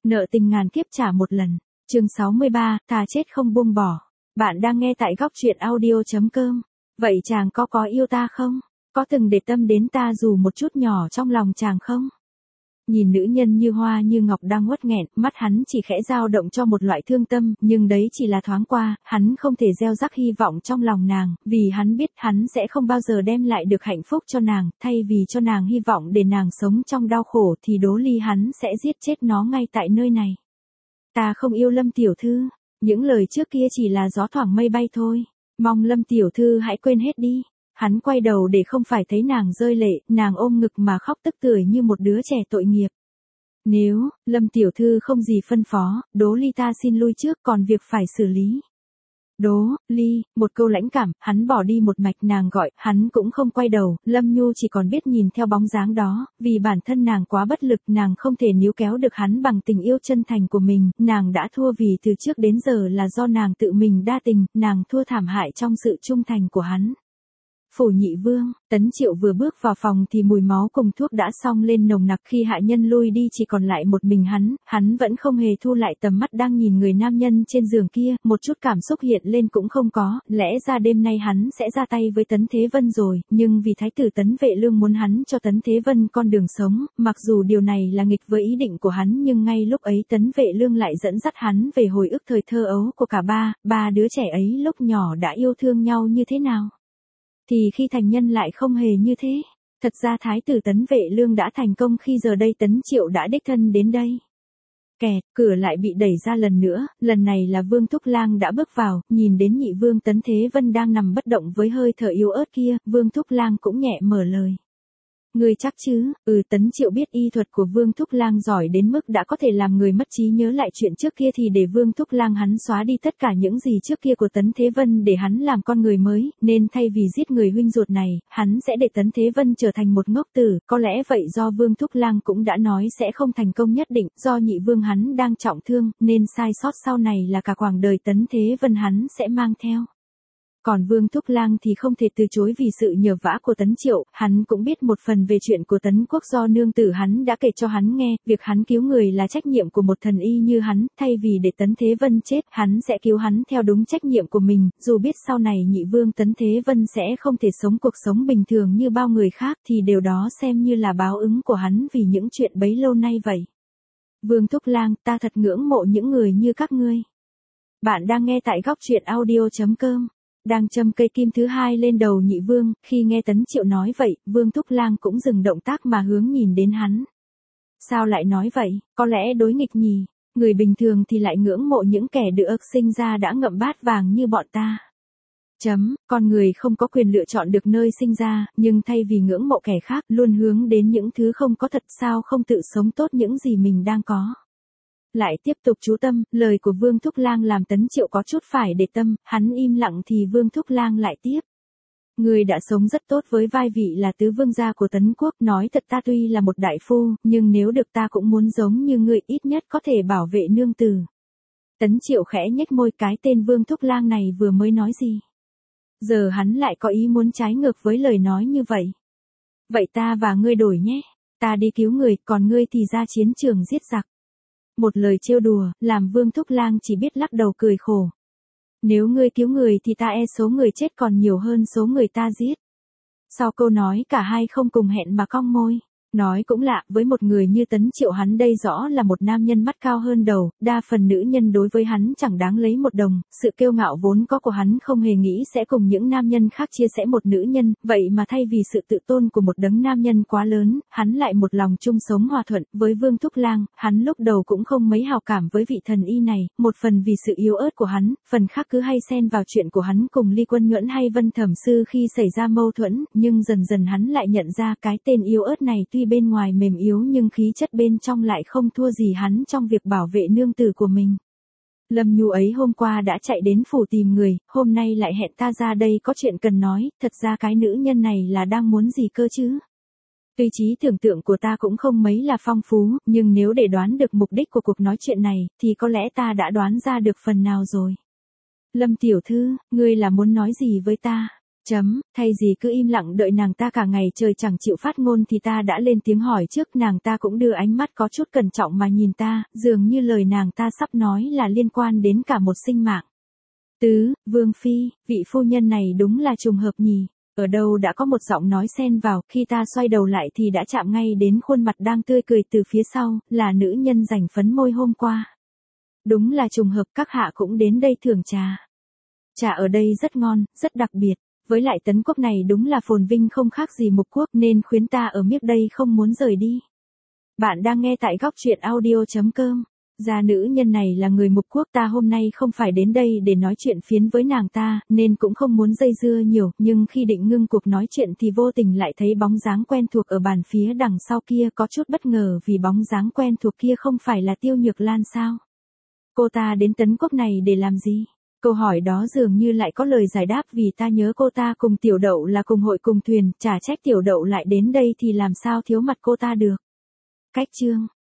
Nợ tình ngàn kiếp trả một lần. Chương 63, thà chết không buông bỏ. Bạn đang nghe tại góc truyện audio.com. Vậy chàng có yêu ta không? Có từng để tâm đến ta dù một chút nhỏ trong lòng chàng không? Nhìn nữ nhân như hoa như ngọc đang uất nghẹn, mắt hắn chỉ khẽ dao động cho một loại thương tâm, nhưng đấy chỉ là thoáng qua, hắn không thể gieo rắc hy vọng trong lòng nàng, vì hắn biết hắn sẽ không bao giờ đem lại được hạnh phúc cho nàng, thay vì cho nàng hy vọng để nàng sống trong đau khổ thì Đỗ Ly hắn sẽ giết chết nó ngay tại nơi này. Ta không yêu Lâm tiểu thư, những lời trước kia chỉ là gió thoảng mây bay thôi, mong Lâm tiểu thư hãy quên hết đi. Hắn quay đầu để không phải thấy nàng rơi lệ, nàng ôm ngực mà khóc tức tưởi như một đứa trẻ tội nghiệp. Nếu, Lâm tiểu thư không gì phân phó, Đỗ Ly ta xin lui trước còn việc phải xử lý. Đỗ Ly, một câu lãnh cảm, hắn bỏ đi một mạch nàng gọi, hắn cũng không quay đầu, Lâm Nhu chỉ còn biết nhìn theo bóng dáng đó, vì bản thân nàng quá bất lực, nàng không thể níu kéo được hắn bằng tình yêu chân thành của mình, nàng đã thua vì từ trước đến giờ là do nàng tự mình đa tình, nàng thua thảm hại trong sự trung thành của hắn. Phủ Nhị Vương, Tấn Triệu vừa bước vào phòng thì mùi máu cùng thuốc đã xông lên nồng nặc, khi hạ nhân lui đi chỉ còn lại một mình hắn vẫn không hề thu lại tầm mắt đang nhìn người nam nhân trên giường kia, một chút cảm xúc hiện lên cũng không có, lẽ ra đêm nay hắn sẽ ra tay với Tấn Thế Vân rồi, nhưng vì thái tử Tấn Vệ Lương muốn hắn cho Tấn Thế Vân con đường sống, mặc dù điều này là nghịch với ý định của hắn nhưng ngay lúc ấy Tấn Vệ Lương lại dẫn dắt hắn về hồi ức thời thơ ấu của cả ba đứa trẻ ấy lúc nhỏ đã yêu thương nhau như thế nào. Thì khi thành nhân lại không hề như thế. Thật ra thái tử Tấn Vệ Lương đã thành công khi giờ đây Tấn Triệu đã đích thân đến đây. Kẹt, cửa lại bị đẩy ra lần nữa, lần này là Vương Thúc Lang đã bước vào, nhìn đến nhị vương Tấn Thế Vân đang nằm bất động với hơi thở yếu ớt kia, Vương Thúc Lang cũng nhẹ mở lời. Người chắc chứ? Tấn Triệu biết y thuật của Vương Thúc Lang giỏi đến mức đã có thể làm người mất trí nhớ lại chuyện trước kia thì để Vương Thúc Lang hắn xóa đi tất cả những gì trước kia của Tấn Thế Vân để hắn làm con người mới, nên thay vì giết người huynh ruột này, hắn sẽ để Tấn Thế Vân trở thành một ngốc tử, có lẽ vậy do Vương Thúc Lang cũng đã nói sẽ không thành công nhất định, do nhị vương hắn đang trọng thương, nên sai sót sau này là cả quãng đời Tấn Thế Vân hắn sẽ mang theo. Còn Vương Thúc Lang thì không thể từ chối vì sự nhờ vả của Tấn Triệu, hắn cũng biết một phần về chuyện của Tấn Quốc do nương tử hắn đã kể cho hắn nghe, việc hắn cứu người là trách nhiệm của một thần y như hắn, thay vì để Tấn Thế Vân chết, hắn sẽ cứu hắn theo đúng trách nhiệm của mình, dù biết sau này nhị vương Tấn Thế Vân sẽ không thể sống cuộc sống bình thường như bao người khác thì điều đó xem như là báo ứng của hắn vì những chuyện bấy lâu nay vậy. Vương Thúc Lang, ta thật ngưỡng mộ những người như các ngươi. Bạn đang nghe tại góc truyện audio.com. Đang châm cây kim thứ hai lên đầu nhị vương, khi nghe Tấn Triệu nói vậy, Vương Thúc Lang cũng dừng động tác mà hướng nhìn đến hắn. Sao lại nói vậy, có lẽ đối nghịch nhỉ, người bình thường thì lại ngưỡng mộ những kẻ được sinh ra đã ngậm bát vàng như bọn ta. Con người không có quyền lựa chọn được nơi sinh ra, nhưng thay vì ngưỡng mộ kẻ khác, luôn hướng đến những thứ không có thật, sao không tự sống tốt những gì mình đang có. Lại tiếp tục chú tâm, lời của Vương Thúc Lang làm Tấn Triệu có chút phải để tâm, hắn im lặng thì Vương Thúc Lang lại tiếp. Người đã sống rất tốt với vai vị là tứ vương gia của Tấn Quốc, nói thật ta tuy là một đại phu, nhưng nếu được ta cũng muốn giống như người, ít nhất có thể bảo vệ nương tử. Tấn Triệu khẽ nhếch môi, cái tên Vương Thúc Lang này vừa mới nói gì? Giờ hắn lại có ý muốn trái ngược với lời nói như vậy. Vậy ta và ngươi đổi nhé, ta đi cứu người, còn ngươi thì ra chiến trường giết giặc. Một lời trêu đùa, làm Vương Thúc Lang chỉ biết lắc đầu cười khổ. Nếu ngươi cứu người thì ta số người chết còn nhiều hơn số người ta giết. Sau câu nói cả hai không cùng hẹn mà cong môi. Nói cũng lạ, với một người như Tấn Triệu hắn đây rõ là một nam nhân mắt cao hơn đầu, đa phần nữ nhân đối với hắn chẳng đáng lấy một đồng, sự kiêu ngạo vốn có của hắn không hề nghĩ sẽ cùng những nam nhân khác chia sẻ một nữ nhân, vậy mà thay vì sự tự tôn của một đấng nam nhân quá lớn, hắn lại một lòng chung sống hòa thuận, với Vương Thúc Lang, hắn lúc đầu cũng không mấy hào cảm với vị thần y này, một phần vì sự yếu ớt của hắn, phần khác cứ hay xen vào chuyện của hắn cùng Ly Quân Nhuẫn hay Vân Thẩm Sư khi xảy ra mâu thuẫn, nhưng dần dần hắn lại nhận ra cái tên yếu ớt này tuy bên ngoài mềm yếu nhưng khí chất bên trong lại không thua gì hắn trong việc bảo vệ nương tử của mình. Lâm Nhu ấy hôm qua đã chạy đến phủ tìm người, hôm nay lại hẹn ta ra đây có chuyện cần nói, thật ra cái nữ nhân này là đang muốn gì cơ chứ? Tuy trí tưởng tượng của ta cũng không mấy là phong phú, nhưng nếu để đoán được mục đích của cuộc nói chuyện này, thì có lẽ ta đã đoán ra được phần nào rồi. Lâm tiểu thư, ngươi là muốn nói gì với ta? Thay gì cứ im lặng đợi nàng ta cả ngày trời chẳng chịu phát ngôn thì ta đã lên tiếng hỏi trước, nàng ta cũng đưa ánh mắt có chút cẩn trọng mà nhìn ta, dường như lời nàng ta sắp nói là liên quan đến cả một sinh mạng. Vương Phi, vị phu nhân này đúng là trùng hợp nhỉ, ở đâu đã có một giọng nói xen vào, khi ta xoay đầu lại thì đã chạm ngay đến khuôn mặt đang tươi cười từ phía sau, là nữ nhân dành phấn môi hôm qua. Đúng là trùng hợp, các hạ cũng đến đây thưởng trà. Trà ở đây rất ngon, rất đặc biệt. Với lại Tấn Quốc này đúng là phồn vinh không khác gì Mục Quốc nên khuyến ta ở miết đây không muốn rời đi. Bạn đang nghe tại góc truyện audio.com. Gia nữ nhân này là người Mục Quốc, ta hôm nay không phải đến đây để nói chuyện phiến với nàng ta, nên cũng không muốn dây dưa nhiều, nhưng khi định ngưng cuộc nói chuyện thì vô tình lại thấy bóng dáng quen thuộc ở bàn phía đằng sau kia, có chút bất ngờ vì bóng dáng quen thuộc kia không phải là Tiêu Nhược Lan sao? Cô ta đến Tấn Quốc này để làm gì? Câu hỏi đó dường như lại có lời giải đáp, vì ta nhớ cô ta cùng Tiểu Đậu là cùng hội cùng thuyền, chả trách Tiểu Đậu lại đến đây thì làm sao thiếu mặt cô ta được. Cách chương